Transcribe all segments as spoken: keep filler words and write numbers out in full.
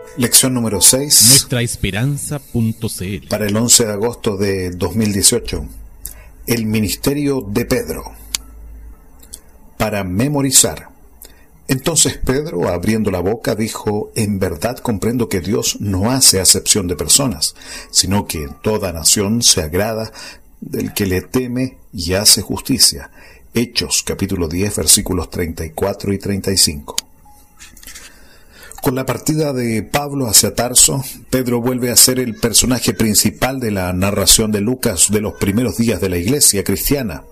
Lección número seis. nuestra esperanza punto c l. Para el once de agosto de dos mil dieciocho. El ministerio de Pedro. Para memorizar. Entonces Pedro, abriendo la boca, dijo: En verdad comprendo que Dios no hace acepción de personas, sino que en toda nación se agrada del que le teme y hace justicia. Hechos, capítulo diez, versículos treinta y cuatro y treinta y cinco. Con la partida de Pablo hacia Tarso, Pedro vuelve a ser el personaje principal de la narración de Lucas de los primeros días de la iglesia cristiana.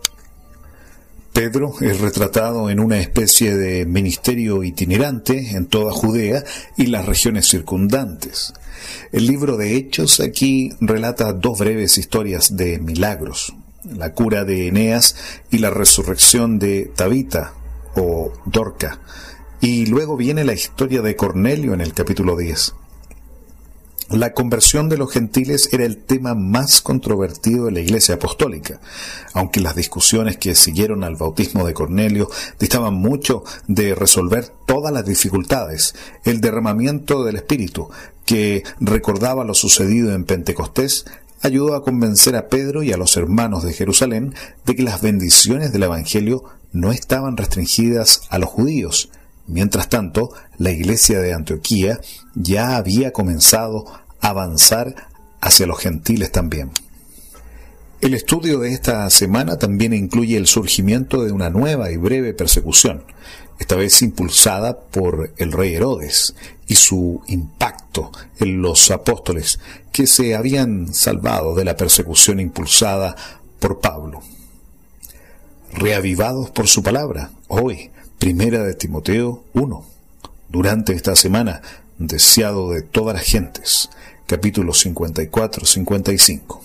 Pedro es retratado en una especie de ministerio itinerante en toda Judea y las regiones circundantes. El libro de Hechos aquí relata dos breves historias de milagros: la cura de Eneas y la resurrección de Tabita o Dorca. Y luego viene la historia de Cornelio en el capítulo diez. La conversión de los gentiles era el tema más controvertido de la Iglesia Apostólica, aunque las discusiones que siguieron al bautismo de Cornelio distaban mucho de resolver todas las dificultades. El derramamiento del Espíritu, que recordaba lo sucedido en Pentecostés, ayudó a convencer a Pedro y a los hermanos de Jerusalén de que las bendiciones del Evangelio no estaban restringidas a los judíos. Mientras tanto, la iglesia de Antioquía ya había comenzado a avanzar hacia los gentiles también. El estudio de esta semana también incluye el surgimiento de una nueva y breve persecución, esta vez impulsada por el rey Herodes, y su impacto en los apóstoles que se habían salvado de la persecución impulsada por Pablo. Reavivados por su palabra, hoy, Primera de Timoteo uno. Durante esta semana, deseado de todas las gentes. Capítulos cincuenta y cuatro a cincuenta y cinco.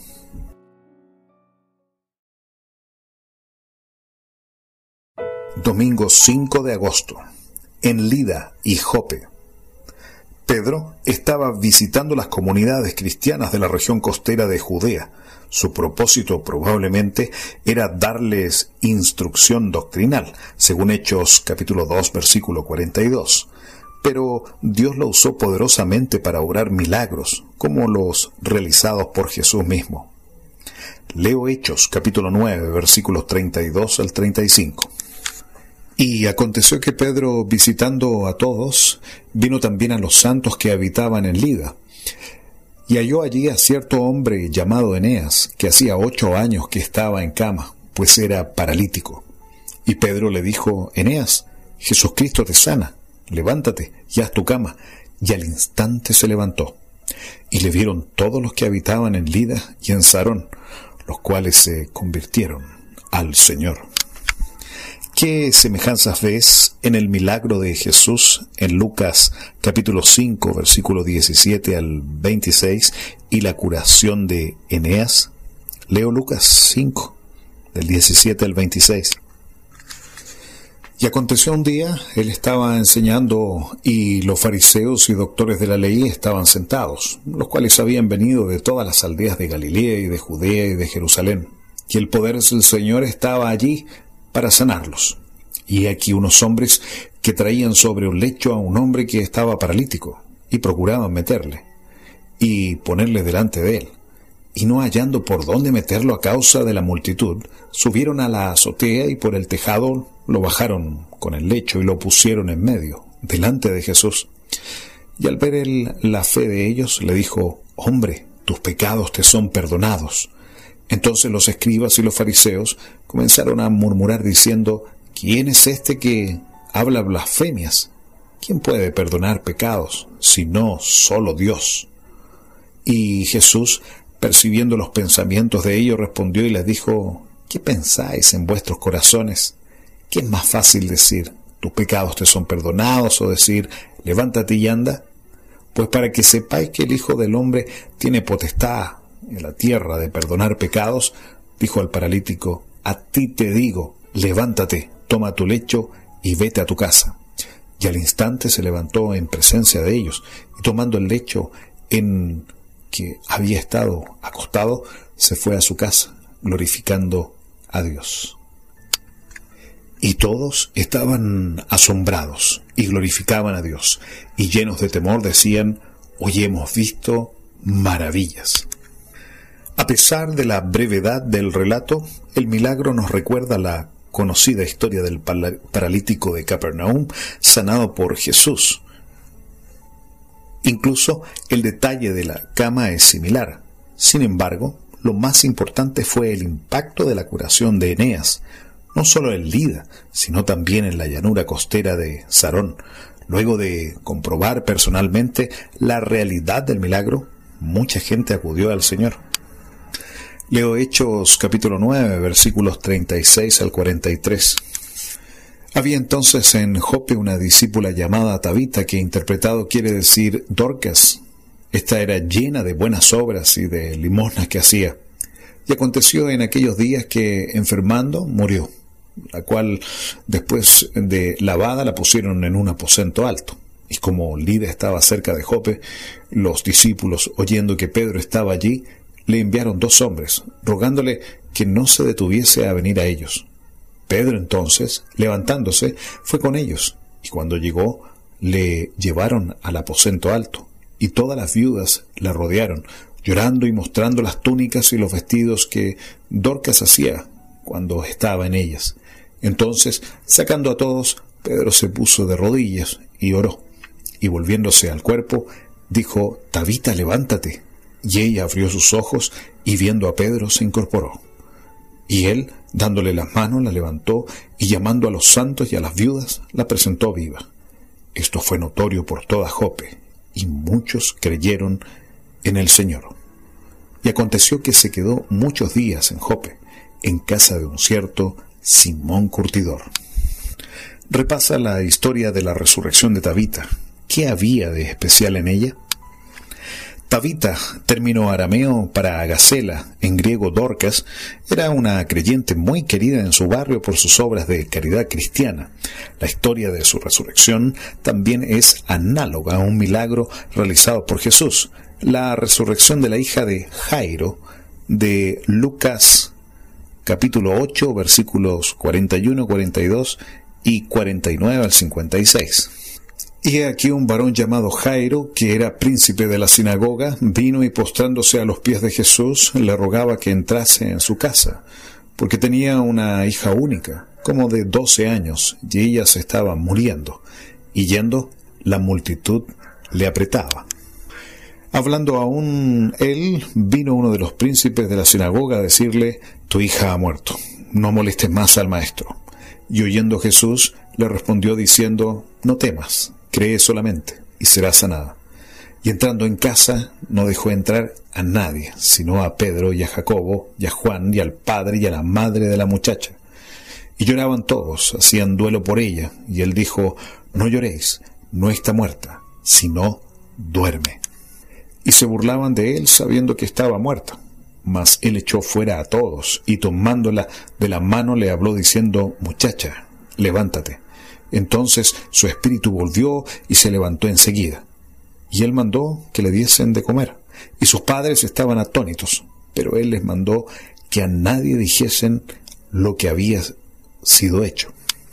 Domingo cinco de agosto. En Lida y Jope. Pedro estaba visitando las comunidades cristianas de la región costera de Judea. Su propósito probablemente era darles instrucción doctrinal, según Hechos capítulo dos, versículo cuarenta y dos. Pero Dios lo usó poderosamente para obrar milagros, como los realizados por Jesús mismo. Leo Hechos capítulo nueve, versículos treinta y dos al treinta y cinco. Y aconteció que Pedro, visitando a todos, vino también a los santos que habitaban en Lida. Y halló allí a cierto hombre llamado Eneas, que hacía ocho años que estaba en cama, pues era paralítico. Y Pedro le dijo: Eneas, Jesucristo te sana, levántate y haz tu cama. Y al instante se levantó. Y le vieron todos los que habitaban en Lida y en Sarón, los cuales se convirtieron al Señor. ¿Qué semejanzas ves en el milagro de Jesús en Lucas capítulo cinco, versículo diecisiete al veintiséis, y la curación de Eneas? Leo Lucas cinco, del diecisiete al veintiséis. Y aconteció un día, él estaba enseñando, y los fariseos y doctores de la ley estaban sentados, los cuales habían venido de todas las aldeas de Galilea y de Judea y de Jerusalén. Y el poder del Señor estaba allí para sanarlos. Y aquí unos hombres que traían sobre un lecho a un hombre que estaba paralítico, y procuraban meterle, y ponerle delante de él. Y no hallando por dónde meterlo a causa de la multitud, subieron a la azotea y por el tejado lo bajaron con el lecho y lo pusieron en medio, delante de Jesús. Y al ver él la fe de ellos, le dijo: Hombre, tus pecados te son perdonados. Entonces los escribas y los fariseos comenzaron a murmurar diciendo: ¿Quién es este que habla blasfemias? ¿Quién puede perdonar pecados, sino solo Dios? Y Jesús, percibiendo los pensamientos de ellos, respondió y les dijo: ¿Qué pensáis en vuestros corazones? ¿Qué es más fácil decir: tus pecados te son perdonados, o decir: levántate y anda? Pues para que sepáis que el Hijo del Hombre tiene potestad en la tierra de perdonar pecados, dijo al paralítico: a ti te digo, levántate, toma tu lecho y vete a tu casa. Y al instante se levantó en presencia de ellos, y tomando el lecho en que había estado acostado, se fue a su casa, glorificando a Dios. Y todos estaban asombrados y glorificaban a Dios, y llenos de temor decían: hoy hemos visto maravillas. A pesar de la brevedad del relato, el milagro nos recuerda la conocida historia del paralítico de Capernaum sanado por Jesús. Incluso el detalle de la cama es similar. Sin embargo, lo más importante fue el impacto de la curación de Eneas, no solo en Lida, sino también en la llanura costera de Sarón. Luego de comprobar personalmente la realidad del milagro, mucha gente acudió al Señor. Leo Hechos capítulo nueve, versículos treinta y seis al cuarenta y tres. Había entonces en Jope una discípula llamada Tabita, que interpretado quiere decir Dorcas. Esta era llena de buenas obras y de limosnas que hacía. Y aconteció en aquellos días que, enfermando, murió, la cual después de lavada la pusieron en un aposento alto. Y como Lida estaba cerca de Jope, los discípulos, oyendo que Pedro estaba allí, le enviaron dos hombres, rogándole que no se detuviese a venir a ellos. Pedro entonces, levantándose, fue con ellos, y cuando llegó, le llevaron al aposento alto, y todas las viudas la rodearon, llorando y mostrando las túnicas y los vestidos que Dorcas hacía cuando estaba en ellas. Entonces, sacando a todos, Pedro se puso de rodillas y oró, y volviéndose al cuerpo, dijo: Tabita, levántate. Y ella abrió sus ojos, y viendo a Pedro se incorporó. Y él, dándole las manos, la levantó, y llamando a los santos y a las viudas, la presentó viva. Esto fue notorio por toda Jope, y muchos creyeron en el Señor. Y aconteció que se quedó muchos días en Jope, en casa de un cierto Simón Curtidor. Repasa la historia de la resurrección de Tabita. ¿Qué había de especial en ella? Tabita, término arameo para Gacela, en griego Dorcas, era una creyente muy querida en su barrio por sus obras de caridad cristiana. La historia de su resurrección también es análoga a un milagro realizado por Jesús, la resurrección de la hija de Jairo, de Lucas capítulo ocho, versículos cuarenta y uno, cuarenta y dos y cuarenta y nueve al cincuenta y seis. Y aquí un varón llamado Jairo, que era príncipe de la sinagoga, vino y postrándose a los pies de Jesús, le rogaba que entrase en su casa, porque tenía una hija única, como de doce años, y ella se estaba muriendo, y yendo, la multitud le apretaba. Hablando aún él, vino uno de los príncipes de la sinagoga a decirle: tu hija ha muerto, no molestes más al maestro. Y oyendo Jesús, le respondió diciendo: no temas, cree solamente, y será sanada. Y entrando en casa, no dejó entrar a nadie, sino a Pedro y a Jacobo, y a Juan, y al padre y a la madre de la muchacha. Y lloraban todos, hacían duelo por ella, y él dijo: no lloréis, no está muerta, sino duerme. Y se burlaban de él, sabiendo que estaba muerta. Mas él echó fuera a todos, y tomándola de la mano le habló diciendo: muchacha, levántate. Entonces su espíritu volvió y se levantó enseguida. Y él mandó que le diesen de comer. Y sus padres estaban atónitos, pero él les mandó que a nadie dijesen lo que había sido hecho.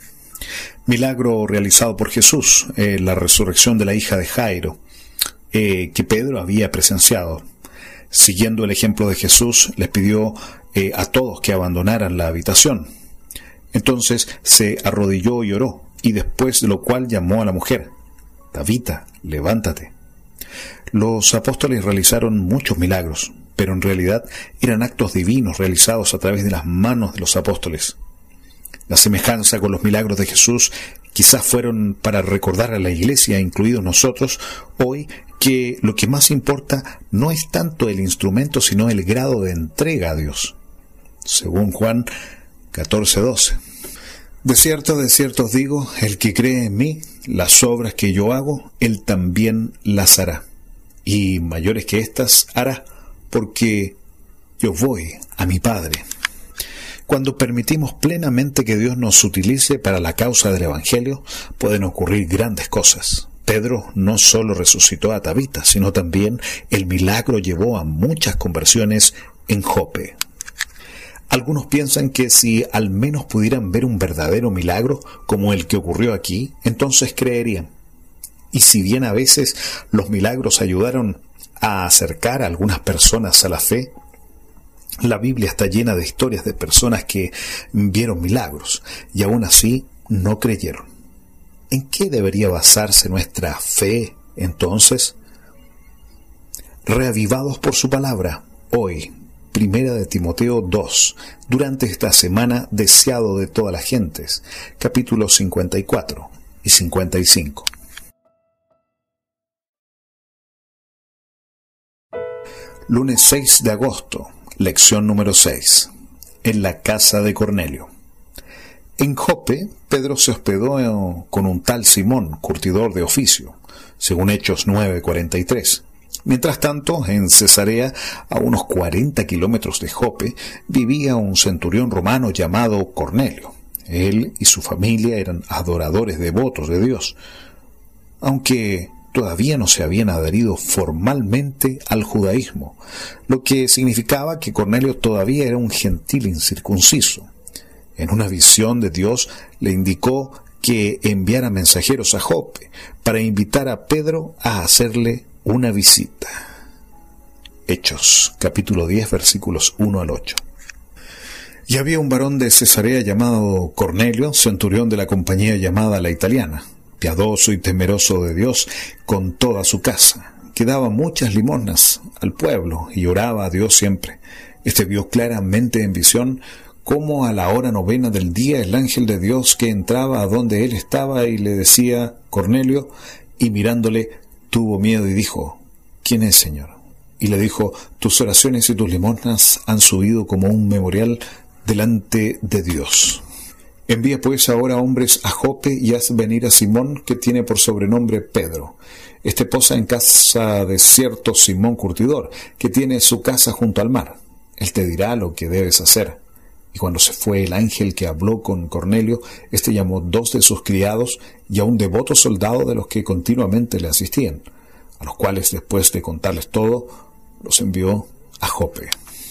Milagro realizado por Jesús, eh, la resurrección de la hija de Jairo, eh, que Pedro había presenciado. Siguiendo el ejemplo de Jesús, les pidió eh, a todos que abandonaran la habitación. Entonces se arrodilló y oró, y después de lo cual llamó a la mujer: Tabita, levántate. Los apóstoles realizaron muchos milagros, pero en realidad eran actos divinos realizados a través de las manos de los apóstoles. La semejanza con los milagros de Jesús quizás fueron para recordar a la Iglesia, incluidos nosotros, hoy, que lo que más importa no es tanto el instrumento, sino el grado de entrega a Dios. Según Juan catorce doce. De cierto, de cierto os digo, el que cree en mí, las obras que yo hago, él también las hará. Y mayores que éstas hará, porque yo voy a mi Padre. Cuando permitimos plenamente que Dios nos utilice para la causa del Evangelio, pueden ocurrir grandes cosas. Pedro no solo resucitó a Tabita, sino también el milagro llevó a muchas conversiones en Jope. Algunos piensan que si al menos pudieran ver un verdadero milagro como el que ocurrió aquí, entonces creerían. Y si bien a veces los milagros ayudaron a acercar a algunas personas a la fe, la Biblia está llena de historias de personas que vieron milagros y aún así no creyeron. ¿En qué debería basarse nuestra fe entonces? Reavivados por su palabra, hoy, Primera de Timoteo dos, durante esta semana deseado de todas las gentes, capítulos cincuenta y cuatro y cincuenta y cinco. Lunes seis de agosto, lección número seis, en la casa de Cornelio. En Jope, Pedro se hospedó con un tal Simón, curtidor de oficio, según Hechos nueve cuarenta y tres. Mientras tanto, en Cesarea, a unos cuarenta kilómetros de Jope, vivía un centurión romano llamado Cornelio. Él y su familia eran adoradores devotos de Dios, aunque todavía no se habían adherido formalmente al judaísmo, lo que significaba que Cornelio todavía era un gentil incircunciso. En una visión de Dios le indicó que enviara mensajeros a Jope para invitar a Pedro a hacerle una visita. Hechos, capítulo diez, versículos uno al ocho. Y había un varón de Cesarea llamado Cornelio, centurión de la compañía llamada La Italiana, piadoso y temeroso de Dios con toda su casa, que daba muchas limosnas al pueblo y oraba a Dios siempre. Este vio claramente en visión cómo a la hora novena del día el ángel de Dios que entraba a donde él estaba y le decía Cornelio, y mirándole tuvo miedo y dijo, ¿quién es, Señor? Y le dijo, tus oraciones y tus limosnas han subido como un memorial delante de Dios. Envía pues ahora hombres a Jope y haz venir a Simón, que tiene por sobrenombre Pedro. Este posa en casa de cierto Simón curtidor, que tiene su casa junto al mar. Él te dirá lo que debes hacer. Y cuando se fue el ángel que habló con Cornelio, éste llamó dos de sus criados y a un devoto soldado de los que continuamente le asistían, a los cuales, después de contarles todo, los envió a Jope.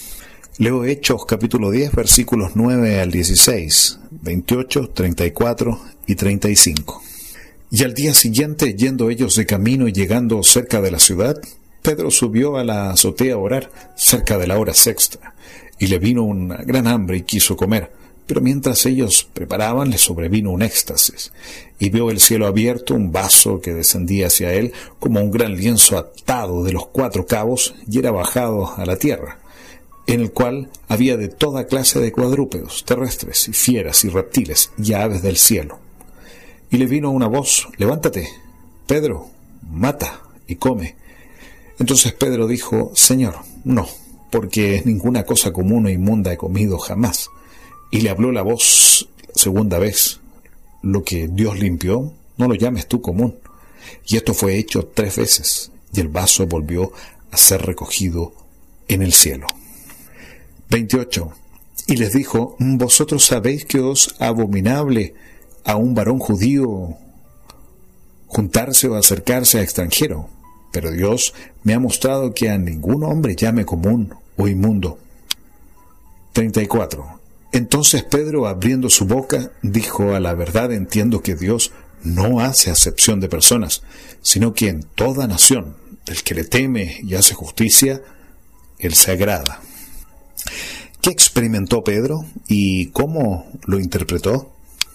Leo Hechos capítulo diez, versículos nueve al dieciséis, veintiocho, treinta y cuatro y treinta y cinco. Y al día siguiente, yendo ellos de camino y llegando cerca de la ciudad, Pedro subió a la azotea a orar cerca de la hora sexta, y le vino una gran hambre y quiso comer, pero mientras ellos preparaban le sobrevino un éxtasis, y vio el cielo abierto, un vaso que descendía hacia él como un gran lienzo atado de los cuatro cabos y era bajado a la tierra, en el cual había de toda clase de cuadrúpedos, terrestres y fieras y reptiles y aves del cielo. Y le vino una voz, levántate, Pedro, mata y come. Entonces Pedro dijo, Señor, no, porque ninguna cosa común o inmunda he comido jamás. Y le habló la voz segunda vez, lo que Dios limpió, no lo llames tú común. Y esto fue hecho tres veces, y el vaso volvió a ser recogido en el cielo. veintiocho. Y les dijo, vosotros sabéis que os abominable a un varón judío juntarse o acercarse a extranjero, pero Dios me ha mostrado que a ningún hombre llame común o inmundo. treinta y cuatro. Entonces Pedro, abriendo su boca, dijo, a la verdad entiendo que Dios no hace acepción de personas, sino que en toda nación, el que le teme y hace justicia, él se agrada. ¿Qué experimentó Pedro y cómo lo interpretó?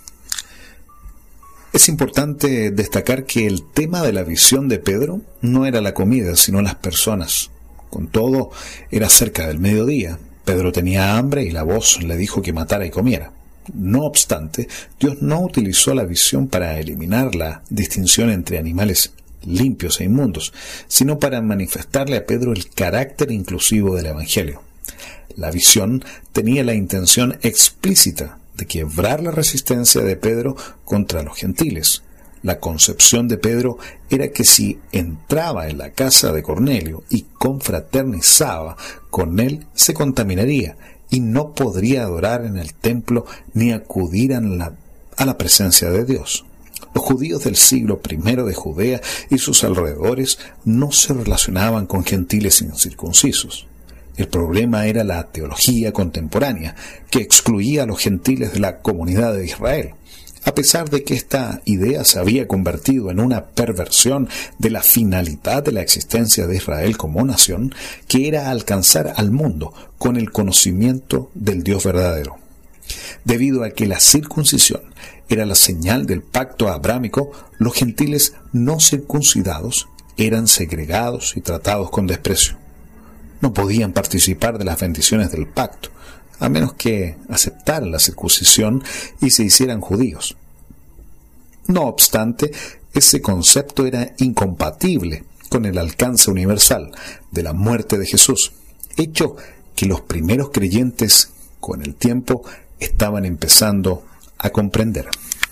Es importante destacar que el tema de la visión de Pedro no era la comida, sino las personas. Con todo, era cerca del mediodía. Pedro tenía hambre y la voz le dijo que matara y comiera. No obstante, Dios no utilizó la visión para eliminar la distinción entre animales limpios e inmundos, sino para manifestarle a Pedro el carácter inclusivo del Evangelio. La visión tenía la intención explícita de quebrar la resistencia de Pedro contra los gentiles. La concepción de Pedro era que si entraba en la casa de Cornelio y confraternizaba con él, se contaminaría y no podría adorar en el templo ni acudir a la, a la presencia de Dios. Los judíos del siglo primero de Judea y sus alrededores no se relacionaban con gentiles incircuncisos. El problema era la teología contemporánea, que excluía a los gentiles de la comunidad de Israel. a pesar de que esta idea se había convertido en una perversión de la finalidad de la existencia de Israel como nación, que era alcanzar al mundo con el conocimiento del Dios verdadero. Debido a que la circuncisión era la señal del pacto abrámico, los gentiles no circuncidados eran segregados y tratados con desprecio. No podían participar de las bendiciones del pacto, a menos que aceptaran la circuncisión y se hicieran judíos. No obstante, ese concepto era incompatible con el alcance universal de la muerte de Jesús, hecho que los primeros creyentes, con el tiempo, estaban empezando a comprender.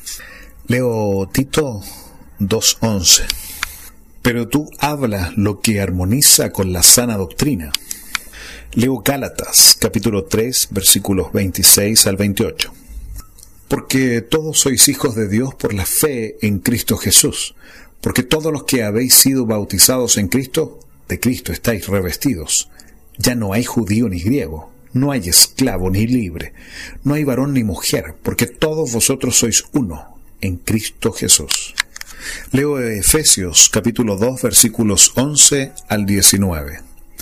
Leo Tito dos once. Pero tú hablas lo que armoniza con la sana doctrina. Leo Gálatas, capítulo tres, versículos veintiséis al veintiocho. Porque todos sois hijos de Dios por la fe en Cristo Jesús, porque todos los que habéis sido bautizados en Cristo, de Cristo estáis revestidos. Ya no hay judío ni griego, no hay esclavo ni libre, no hay varón ni mujer, porque todos vosotros sois uno en Cristo Jesús. Leo Efesios, capítulo dos, versículos once al diecinueve.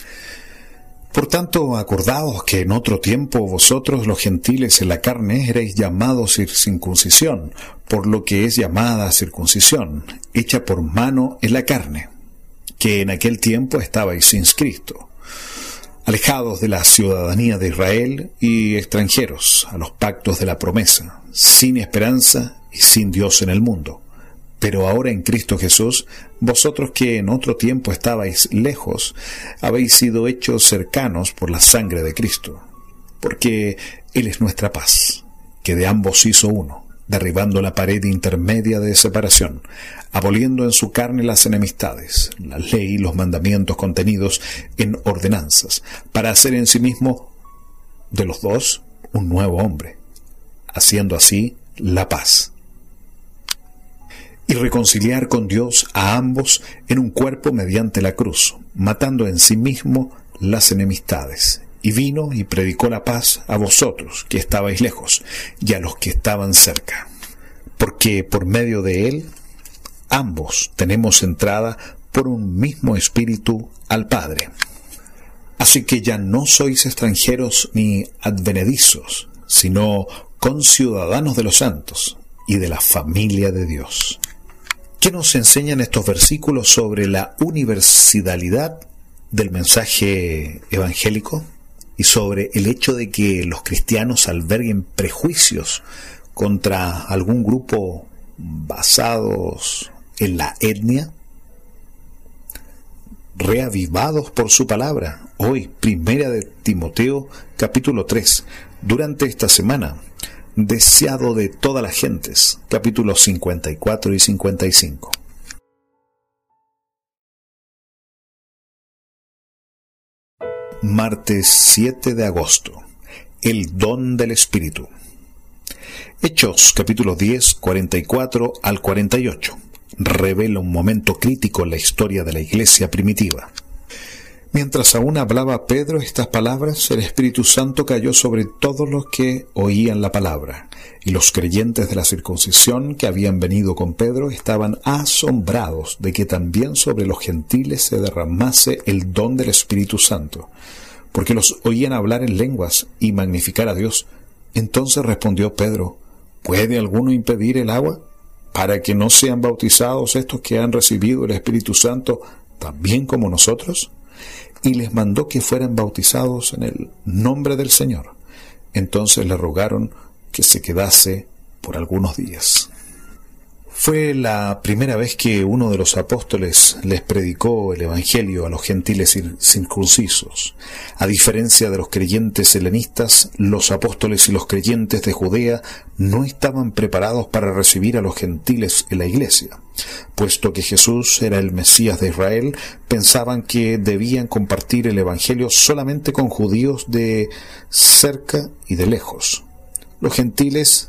Por tanto, acordaos que en otro tiempo vosotros los gentiles en la carne erais llamados circuncisión, por lo que es llamada circuncisión, hecha por mano en la carne, que en aquel tiempo estabais sin Cristo, alejados de la ciudadanía de Israel y extranjeros a los pactos de la promesa, sin esperanza y sin Dios en el mundo. Pero ahora en Cristo Jesús, vosotros que en otro tiempo estabais lejos, habéis sido hechos cercanos por la sangre de Cristo, porque Él es nuestra paz, que de ambos hizo uno, derribando la pared intermedia de separación, aboliendo en su carne las enemistades, la ley y los mandamientos contenidos en ordenanzas, para hacer en sí mismo de los dos un nuevo hombre, haciendo así la paz, y reconciliar con Dios a ambos en un cuerpo mediante la cruz, matando en sí mismo las enemistades. Y vino y predicó la paz a vosotros que estabais lejos y a los que estaban cerca. Porque por medio de él, ambos tenemos entrada por un mismo espíritu al Padre. Así que ya no sois extranjeros ni advenedizos, sino conciudadanos de los santos y de la familia de Dios. ¿Qué nos enseñan estos versículos sobre la universalidad del mensaje evangélico y sobre el hecho de que los cristianos alberguen prejuicios contra algún grupo basados en la etnia? Reavivados por su palabra, hoy, primera de Timoteo, capítulo tres, durante esta semana, deseado de todas las gentes, capítulos cincuenta y cuatro y cincuenta y cinco. Martes siete de agosto. El don del Espíritu. Hechos, capítulo diez, cuarenta y cuatro al cuarenta y ocho. Revela un momento crítico en la historia de la iglesia primitiva. Mientras aún hablaba Pedro estas palabras, el Espíritu Santo cayó sobre todos los que oían la palabra, y los creyentes de la circuncisión que habían venido con Pedro estaban asombrados de que también sobre los gentiles se derramase el don del Espíritu Santo, porque los oían hablar en lenguas y magnificar a Dios. Entonces respondió Pedro: ¿puede alguno impedir el agua para que no sean bautizados estos que han recibido el Espíritu Santo también como nosotros? Y les mandó que fueran bautizados en el nombre del Señor. Entonces le rogaron que se quedase por algunos días. Fue la primera vez que uno de los apóstoles les predicó el Evangelio a los gentiles circuncisos. A diferencia de los creyentes helenistas, los apóstoles y los creyentes de Judea no estaban preparados para recibir a los gentiles en la iglesia. Puesto que Jesús era el Mesías de Israel, pensaban que debían compartir el Evangelio solamente con judíos de cerca y de lejos. Los gentiles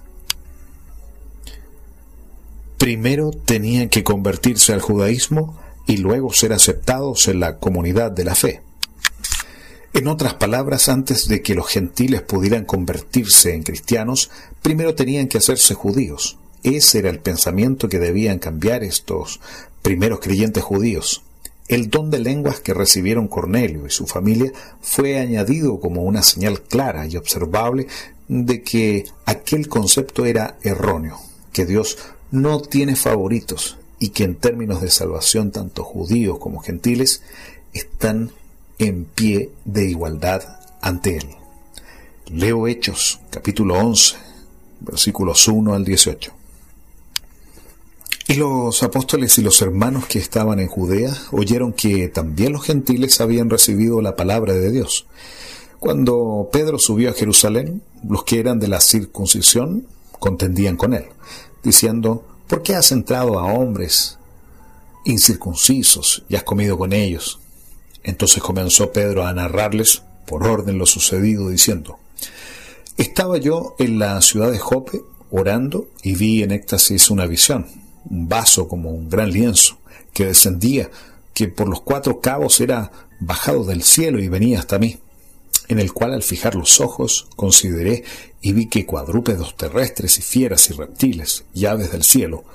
primero tenían que convertirse al judaísmo y luego ser aceptados en la comunidad de la fe. En otras palabras, antes de que los gentiles pudieran convertirse en cristianos, primero tenían que hacerse judíos. Ese era el pensamiento que debían cambiar estos primeros creyentes judíos. El don de lenguas que recibieron Cornelio y su familia fue añadido como una señal clara y observable de que aquel concepto era erróneo, que Dios no tiene favoritos y que en términos de salvación tanto judíos como gentiles están en pie de igualdad ante Él. Leo Hechos, capítulo once, versículos uno al dieciocho. Y los apóstoles y los hermanos que estaban en Judea oyeron que también los gentiles habían recibido la palabra de Dios. Cuando Pedro subió a Jerusalén, los que eran de la circuncisión contendían con él, diciendo: ¿por qué has entrado a hombres incircuncisos y has comido con ellos? Entonces comenzó Pedro a narrarles por orden lo sucedido, diciendo: estaba yo en la ciudad de Jope orando y vi en éxtasis una visión, un vaso como un gran lienzo, que descendía, que por los cuatro cabos era bajado del cielo y venía hasta mí, en el cual al fijar los ojos consideré y vi que cuadrúpedos terrestres y fieras y reptiles y aves del cielo,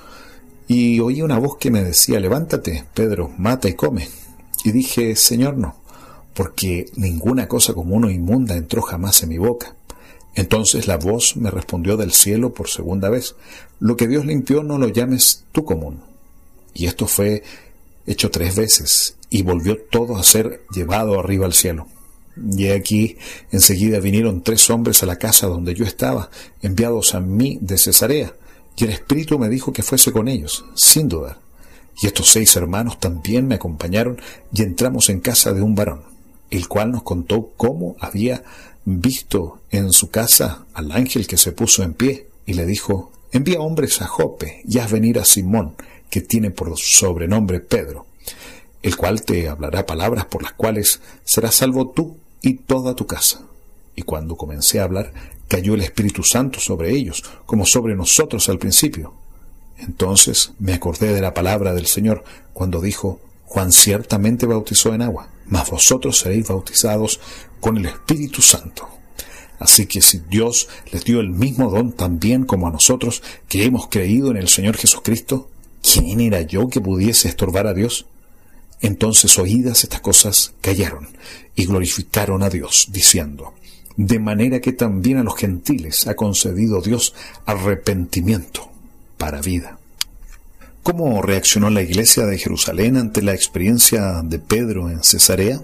y oí una voz que me decía: levántate, Pedro, mata y come. Y dije: Señor, no, porque ninguna cosa común o inmunda entró jamás en mi boca. Entonces la voz me respondió del cielo por segunda vez: lo que Dios limpió no lo llames tú común. Y esto fue hecho tres veces, y volvió todo a ser llevado arriba al cielo. Y aquí enseguida vinieron tres hombres a la casa donde yo estaba, enviados a mí de Cesarea, y el Espíritu me dijo que fuese con ellos, sin dudar. Y estos seis hermanos también me acompañaron, y entramos en casa de un varón, el cual nos contó cómo había visto en su casa al ángel que se puso en pie, y le dijo: envía hombres a Jope, y haz venir a Simón, que tiene por sobrenombre Pedro, el cual te hablará palabras por las cuales serás salvo tú y toda tu casa. Y cuando comencé a hablar, cayó el Espíritu Santo sobre ellos, como sobre nosotros al principio. Entonces me acordé de la palabra del Señor, cuando dijo: Juan ciertamente bautizó en agua, mas vosotros seréis bautizados con el Espíritu Santo. Así que si Dios les dio el mismo don también como a nosotros, que hemos creído en el Señor Jesucristo, ¿quién era yo que pudiese estorbar a Dios? Entonces, oídas estas cosas, callaron y glorificaron a Dios, diciendo: de manera que también a los gentiles ha concedido Dios arrepentimiento para vida. ¿Cómo reaccionó la iglesia de Jerusalén ante la experiencia de Pedro en Cesarea?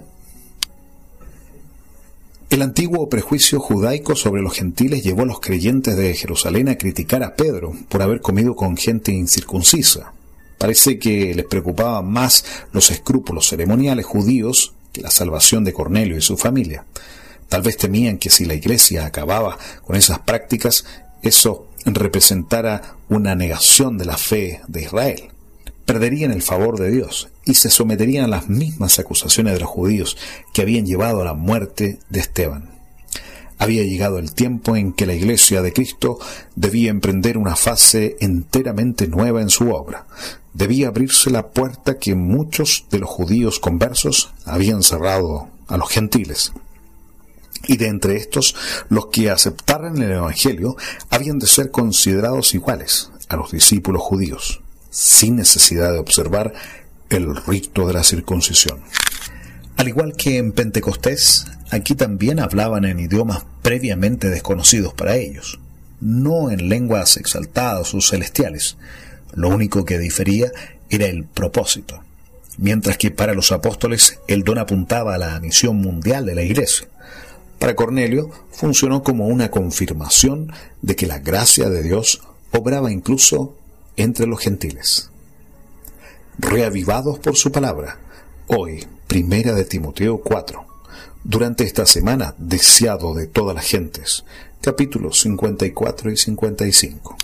El antiguo prejuicio judaico sobre los gentiles llevó a los creyentes de Jerusalén a criticar a Pedro por haber comido con gente incircuncisa. Parece que les preocupaban más los escrúpulos ceremoniales judíos que la salvación de Cornelio y su familia. Tal vez temían que si la iglesia acababa con esas prácticas, eso representara una negación de la fe de Israel. Perderían el favor de Dios y se someterían a las mismas acusaciones de los judíos que habían llevado a la muerte de Esteban. Había llegado el tiempo en que la Iglesia de Cristo debía emprender una fase enteramente nueva en su obra. Debía abrirse la puerta que muchos de los judíos conversos habían cerrado a los gentiles. Y de entre estos, los que aceptaran el Evangelio habían de ser considerados iguales a los discípulos judíos, sin necesidad de observar el rito de la circuncisión. Al igual que en Pentecostés, aquí también hablaban en idiomas previamente desconocidos para ellos, no en lenguas exaltadas o celestiales. Lo único que difería era el propósito, mientras que para los apóstoles el don apuntaba a la misión mundial de la Iglesia. Para Cornelio funcionó como una confirmación de que la gracia de Dios obraba incluso entre los gentiles. Reavivados por su palabra, hoy, primera de Timoteo cuatro, durante esta semana, deseado de todas las gentes, capítulos cincuenta y cuatro y cincuenta y cinco.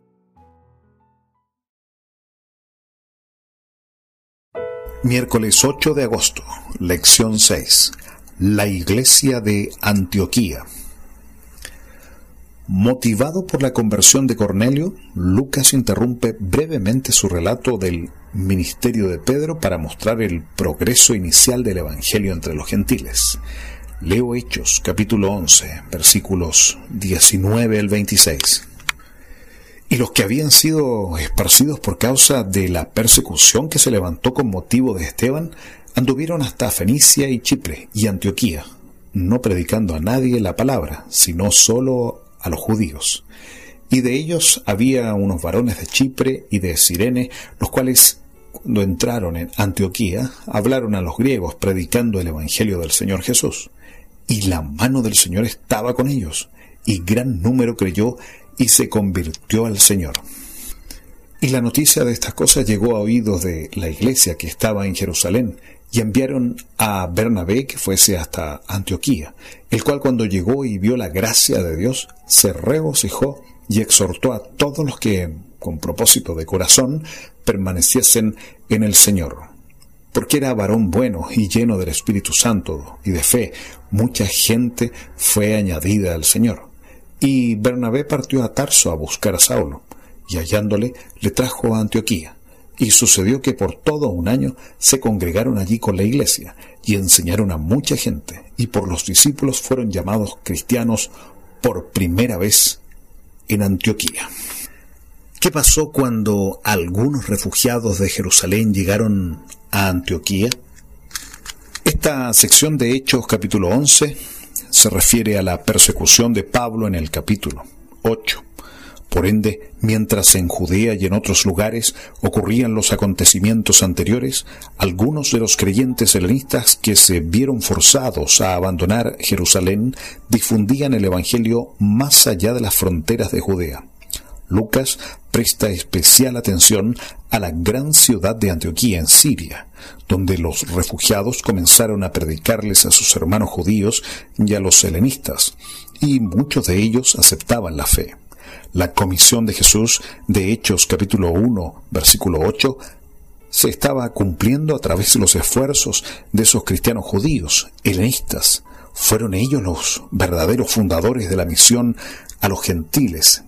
Miércoles ocho de agosto, lección seis. La iglesia de Antioquía. Motivado por la conversión de Cornelio, Lucas interrumpe brevemente su relato del ministerio de Pedro para mostrar el progreso inicial del Evangelio entre los gentiles. Leo Hechos, capítulo once, versículos diecinueve al veintiséis. Y los que habían sido esparcidos por causa de la persecución que se levantó con motivo de Esteban, anduvieron hasta Fenicia y Chipre y Antioquía, no predicando a nadie la palabra, sino solo a los judíos. Y de ellos había unos varones de Chipre y de Cirene, los cuales, cuando entraron en Antioquía, hablaron a los griegos predicando el evangelio del Señor Jesús. Y la mano del Señor estaba con ellos, y gran número creyó y se convirtió al Señor. Y la noticia de estas cosas llegó a oídos de la iglesia que estaba en Jerusalén, y enviaron a Bernabé que fuese hasta Antioquía, el cual cuando llegó y vio la gracia de Dios, se regocijó y exhortó a todos los que, con propósito de corazón, permaneciesen en el Señor. Porque era varón bueno y lleno del Espíritu Santo y de fe, mucha gente fue añadida al Señor. Y Bernabé partió a Tarso a buscar a Saulo, y hallándole, le trajo a Antioquía. Y sucedió que por todo un año se congregaron allí con la iglesia, y enseñaron a mucha gente, y por los discípulos fueron llamados cristianos por primera vez en Antioquía. ¿Qué pasó cuando algunos refugiados de Jerusalén llegaron a Antioquía? Esta sección de Hechos capítulo once se refiere a la persecución de Pablo en el capítulo ocho. Por ende, mientras en Judea y en otros lugares ocurrían los acontecimientos anteriores, algunos de los creyentes helenistas que se vieron forzados a abandonar Jerusalén difundían el Evangelio más allá de las fronteras de Judea. Lucas presta especial atención a la gran ciudad de Antioquía en Siria, donde los refugiados comenzaron a predicarles a sus hermanos judíos y a los helenistas, y muchos de ellos aceptaban la fe. La comisión de Jesús de Hechos capítulo uno, versículo ocho, se estaba cumpliendo a través de los esfuerzos de esos cristianos judíos, helenistas. Fueron ellos los verdaderos fundadores de la misión a los gentiles.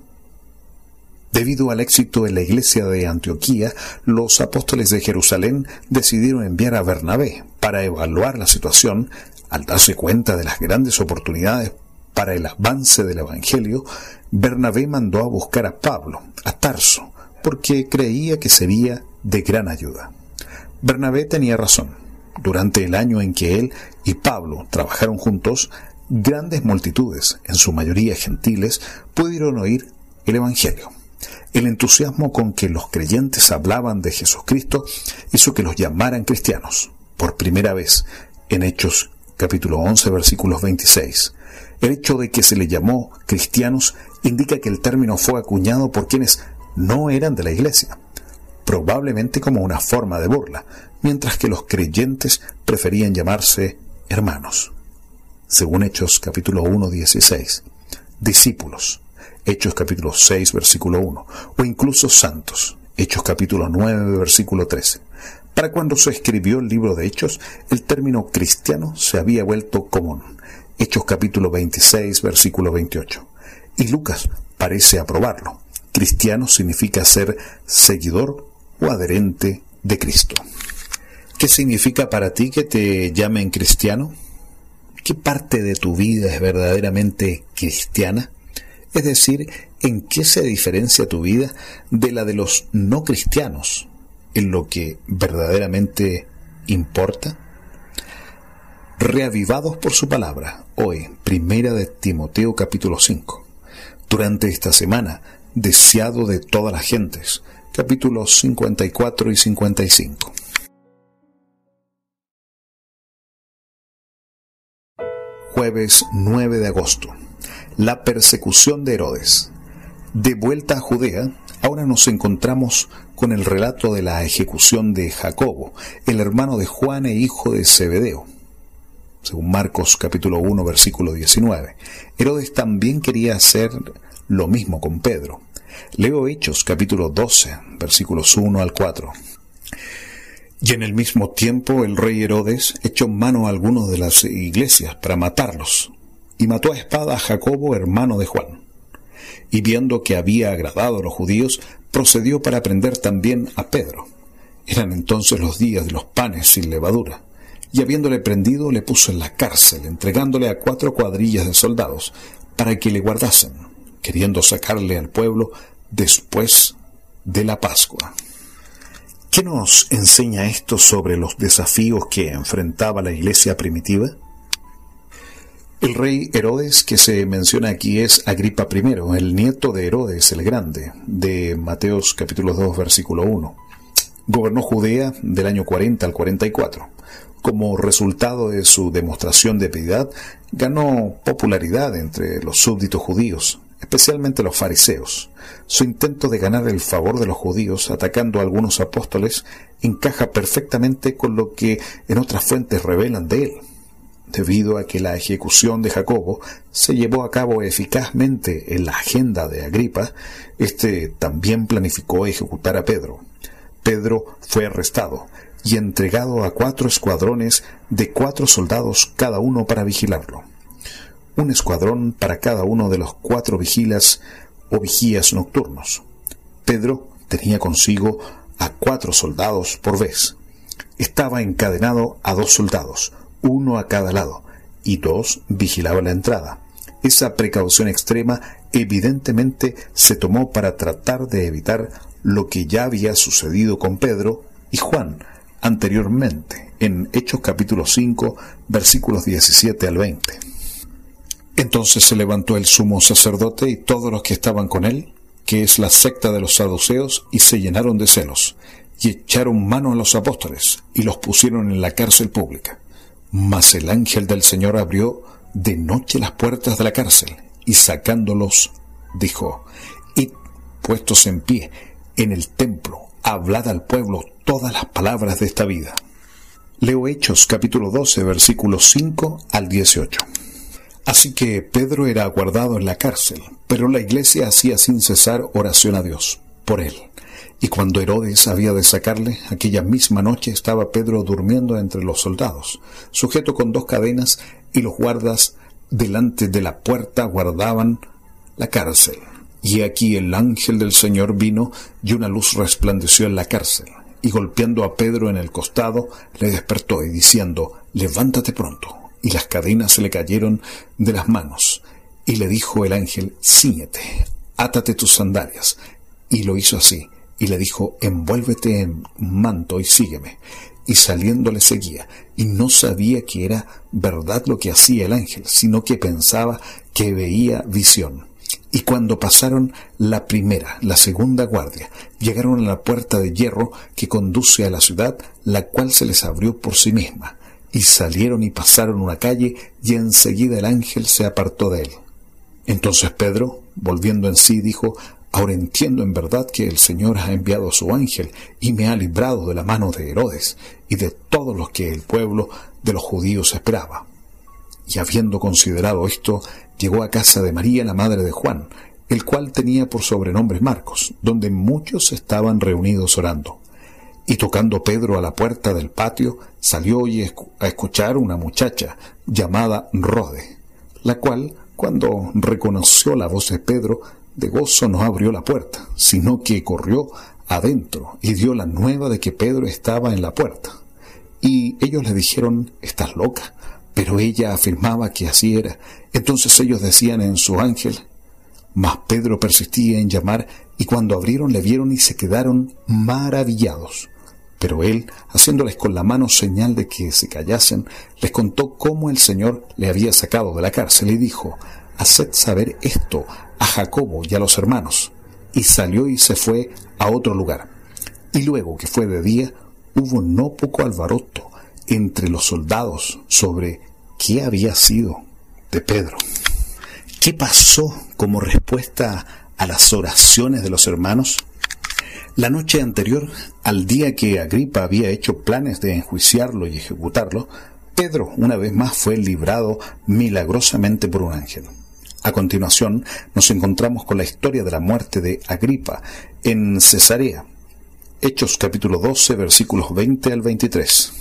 Debido al éxito en la iglesia de Antioquía, los apóstoles de Jerusalén decidieron enviar a Bernabé para evaluar la situación. Al darse cuenta de las grandes oportunidades para el avance del Evangelio, Bernabé mandó a buscar a Pablo, a Tarso, porque creía que sería de gran ayuda. Bernabé tenía razón. Durante el año en que él y Pablo trabajaron juntos, grandes multitudes, en su mayoría gentiles, pudieron oír el Evangelio. El entusiasmo con que los creyentes hablaban de Jesucristo hizo que los llamaran cristianos, por primera vez, en Hechos capítulo once, versículos veintiséis. El hecho de que se le llamó cristianos indica que el término fue acuñado por quienes no eran de la iglesia, probablemente como una forma de burla, mientras que los creyentes preferían llamarse hermanos. Según Hechos capítulo uno, dieciséis, discípulos, Hechos capítulo seis, versículo uno, o incluso santos, Hechos capítulo nueve, versículo trece. Para cuando se escribió el libro de Hechos, el término cristiano se había vuelto común, Hechos capítulo veintiséis, versículo veintiocho. Y Lucas parece aprobarlo. Cristiano significa ser seguidor o adherente de Cristo. ¿Qué significa para ti que te llamen cristiano? ¿Qué parte de tu vida es verdaderamente cristiana? Es decir, ¿en qué se diferencia tu vida de la de los no cristianos en lo que verdaderamente importa? Reavivados por su palabra, hoy, primera de Timoteo capítulo cinco. Durante esta semana, deseado de todas las gentes, capítulos cincuenta y cuatro y cincuenta y cinco. Jueves nueve de agosto. La persecución de Herodes. De vuelta a Judea, ahora nos encontramos con el relato de la ejecución de Jacobo, el hermano de Juan e hijo de Zebedeo. Según Marcos capítulo uno, versículo diecinueve. Herodes también quería hacer lo mismo con Pedro. Leo Hechos capítulo doce, versículos uno al cuatro. Y en el mismo tiempo el rey Herodes echó mano a algunos de las iglesias para matarlos, y mató a espada a Jacobo, hermano de Juan. Y viendo que había agradado a los judíos, procedió para prender también a Pedro. Eran entonces los días de los panes sin levadura. Y habiéndole prendido, le puso en la cárcel, entregándole a cuatro cuadrillas de soldados, para que le guardasen, queriendo sacarle al pueblo después de la Pascua. ¿Qué nos enseña esto sobre los desafíos que enfrentaba la iglesia primitiva? El rey Herodes que se menciona aquí es Agripa primero, el nieto de Herodes el Grande, de Mateos capítulo dos, versículo uno. Gobernó Judea del año cuarenta al cuarenta y cuatro. Como resultado de su demostración de piedad, ganó popularidad entre los súbditos judíos, especialmente los fariseos. Su intento de ganar el favor de los judíos atacando a algunos apóstoles encaja perfectamente con lo que en otras fuentes revelan de él. Debido a que la ejecución de Jacobo se llevó a cabo eficazmente en la agenda de Agripa, este también planificó ejecutar a Pedro. Pedro fue arrestado y entregado a cuatro escuadrones de cuatro soldados cada uno para vigilarlo. Un escuadrón para cada uno de los cuatro vigilas o vigías nocturnos. Pedro tenía consigo a cuatro soldados por vez. Estaba encadenado a dos soldados, uno a cada lado, y dos vigilaban la entrada. Esa precaución extrema evidentemente se tomó para tratar de evitar lo que ya había sucedido con Pedro y Juan anteriormente, en Hechos capítulo cinco, versículos diecisiete al veinte. Entonces se levantó el sumo sacerdote y todos los que estaban con él, que es la secta de los saduceos, y se llenaron de celos, y echaron mano a los apóstoles, y los pusieron en la cárcel pública. Mas el ángel del Señor abrió de noche las puertas de la cárcel, y sacándolos, dijo: Id, puestos en pie, en el templo, hablad al pueblo todas las palabras de esta vida. Leo Hechos capítulo doce, versículos cinco al dieciocho. Así que Pedro era guardado en la cárcel, pero la iglesia hacía sin cesar oración a Dios por él. Y cuando Herodes había de sacarle, aquella misma noche estaba Pedro durmiendo entre los soldados, sujeto con dos cadenas, y los guardas delante de la puerta guardaban la cárcel. Y aquí el ángel del Señor vino, y una luz resplandeció en la cárcel, y golpeando a Pedro en el costado, le despertó, y diciendo: Levántate pronto. Y las cadenas se le cayeron de las manos. Y le dijo el ángel: Cíñete, átate tus sandalias. Y lo hizo así. Y le dijo: Envuélvete en un manto y sígueme. Y saliendo le seguía. Y no sabía que era verdad lo que hacía el ángel, sino que pensaba que veía visión. Y cuando pasaron la primera, la segunda guardia, llegaron a la puerta de hierro que conduce a la ciudad, la cual se les abrió por sí misma. Y salieron y pasaron una calle, y enseguida el ángel se apartó de él. Entonces Pedro, volviendo en sí, dijo: Ahora entiendo en verdad que el Señor ha enviado a su ángel, y me ha librado de la mano de Herodes, y de todos los que el pueblo de los judíos esperaba. Y habiendo considerado esto, llegó a casa de María, la madre de Juan, el cual tenía por sobrenombre Marcos, donde muchos estaban reunidos orando. Y tocando Pedro a la puerta del patio, salió y a escuchar una muchacha llamada Rode, la cual, cuando reconoció la voz de Pedro, de gozo no abrió la puerta, sino que corrió adentro y dio la nueva de que Pedro estaba en la puerta. Y ellos le dijeron: Estás loca. Pero ella afirmaba que así era. Entonces ellos decían en su ángel. Mas Pedro persistía en llamar, y cuando abrieron le vieron y se quedaron maravillados. Pero él, haciéndoles con la mano señal de que se callasen, les contó cómo el Señor le había sacado de la cárcel, y dijo: Haced saber esto a Jacobo y a los hermanos. Y salió y se fue a otro lugar. Y luego que fue de día, hubo no poco alboroto entre los soldados sobre qué había sido de Pedro. ¿Qué pasó como respuesta a las oraciones de los hermanos? La noche anterior, al día que Agripa había hecho planes de enjuiciarlo y ejecutarlo, Pedro una vez más fue librado milagrosamente por un ángel. A continuación, nos encontramos con la historia de la muerte de Agripa en Cesarea. Hechos capítulo doce, versículos veinte al veintitrés.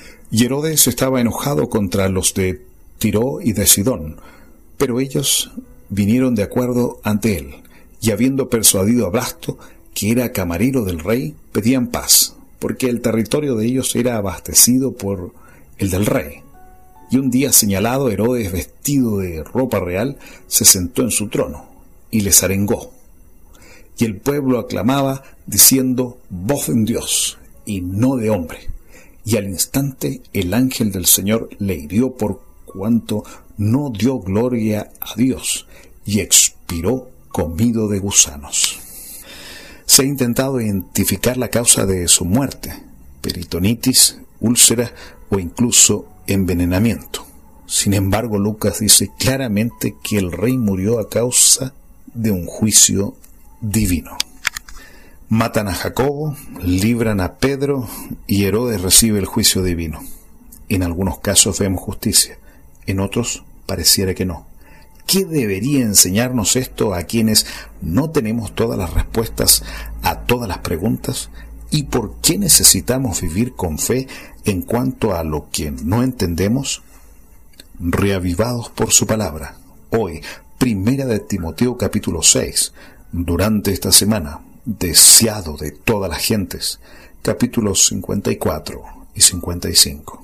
Y Herodes estaba enojado contra los de Tiro y de Sidón, pero ellos vinieron de acuerdo ante él, y habiendo persuadido a Blasto, que era camarero del rey, pedían paz, porque el territorio de ellos era abastecido por el del rey. Y un día señalado, Herodes, vestido de ropa real, se sentó en su trono, y les arengó. y el pueblo aclamaba diciendo: voz de Dios y no de hombre. Y al instante el ángel del Señor le hirió por cuanto no dio gloria a Dios, y expiró comido de gusanos. Se ha intentado identificar la causa de su muerte: peritonitis, úlcera o incluso envenenamiento. Sin embargo, Lucas dice claramente que el rey murió a causa de un juicio divino. Matan a Jacobo, libran a Pedro y Herodes recibe el juicio divino. En algunos casos vemos justicia, en otros pareciera que no. ¿Qué debería enseñarnos esto a quienes no tenemos todas las respuestas a todas las preguntas? ¿Y por qué necesitamos vivir con fe en cuanto a lo que no entendemos? Reavivados por su palabra. Hoy, Primera de Timoteo capítulo seis. Durante esta semana, deseado de todas las gentes, capítulos cincuenta y cuatro y cincuenta y cinco.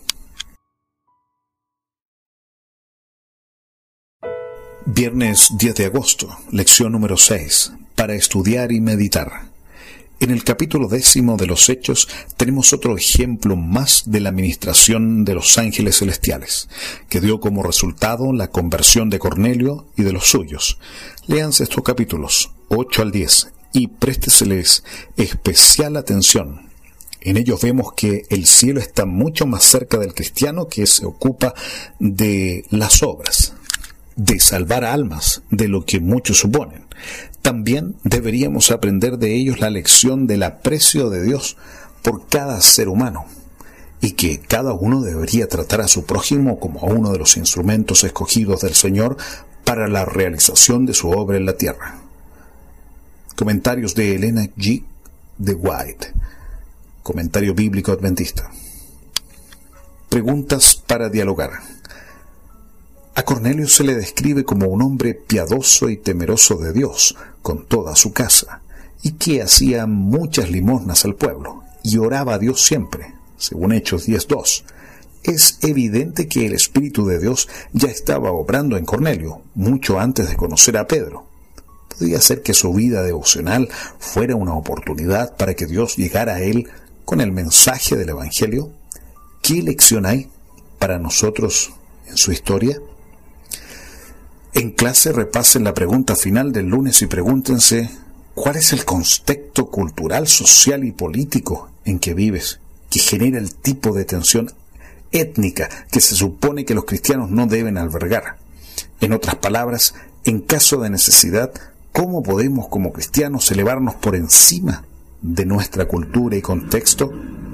Viernes diez de agosto, lección número seis, para estudiar y meditar. En el capítulo décimo de los Hechos tenemos otro ejemplo más de la administración de los ángeles celestiales, que dio como resultado la conversión de Cornelio y de los suyos. Léanse estos capítulos ocho al diez y présteseles especial atención. En ellos vemos que el cielo está mucho más cerca del cristiano que se ocupa de las obras, de salvar almas, de lo que muchos suponen. También deberíamos aprender de ellos la lección del aprecio de Dios por cada ser humano, y que cada uno debería tratar a su prójimo como a uno de los instrumentos escogidos del Señor para la realización de su obra en la tierra. Comentarios de Elena G. de White, comentario bíblico adventista. Preguntas para dialogar. A Cornelio se le describe como un hombre piadoso y temeroso de Dios, con toda su casa, y que hacía muchas limosnas al pueblo, y oraba a Dios siempre, según Hechos diez dos. Es evidente que el Espíritu de Dios ya estaba obrando en Cornelio, mucho antes de conocer a Pedro. ¿Podría ser que su vida devocional fuera una oportunidad para que Dios llegara a él con el mensaje del Evangelio? ¿Qué lección hay para nosotros en su historia? En clase repasen la pregunta final del lunes y pregúntense: ¿cuál es el contexto cultural, social y político en que vives que genera el tipo de tensión étnica que se supone que los cristianos no deben albergar? En otras palabras, en caso de necesidad, ¿cómo podemos como cristianos elevarnos por encima de nuestra cultura y contexto?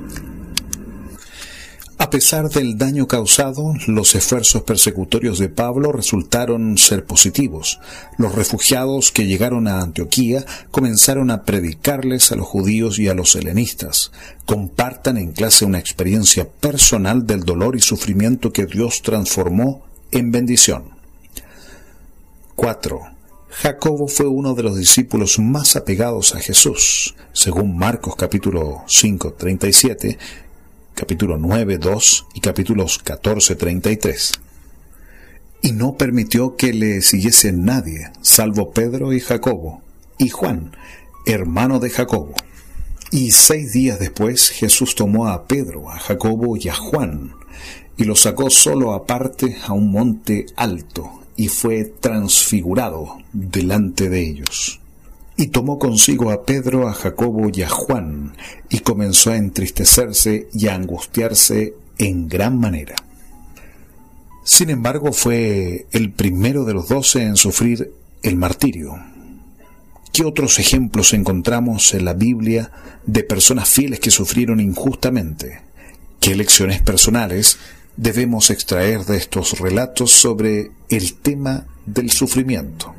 A pesar del daño causado, los esfuerzos persecutorios de Pablo resultaron ser positivos. Los refugiados que llegaron a Antioquía comenzaron a predicarles a los judíos y a los helenistas. Compartan en clase una experiencia personal del dolor y sufrimiento que Dios transformó en bendición. cuatro. Jacobo fue uno de los discípulos más apegados a Jesús, según Marcos capítulo cinco, treinta y siete, capítulo nueve, dos y capítulos catorce, treinta y tres. Y no permitió que le siguiese nadie, salvo Pedro y Jacobo, y Juan, hermano de Jacobo. Y seis días después Jesús tomó a Pedro, a Jacobo y a Juan, y los sacó solo aparte a un monte alto, y fue transfigurado delante de ellos. Y tomó consigo a Pedro, a Jacobo y a Juan, y comenzó a entristecerse y a angustiarse en gran manera. Sin embargo, fue el primero de los doce en sufrir el martirio. ¿Qué otros ejemplos encontramos en la Biblia de personas fieles que sufrieron injustamente? ¿Qué lecciones personales debemos extraer de estos relatos sobre el tema del sufrimiento?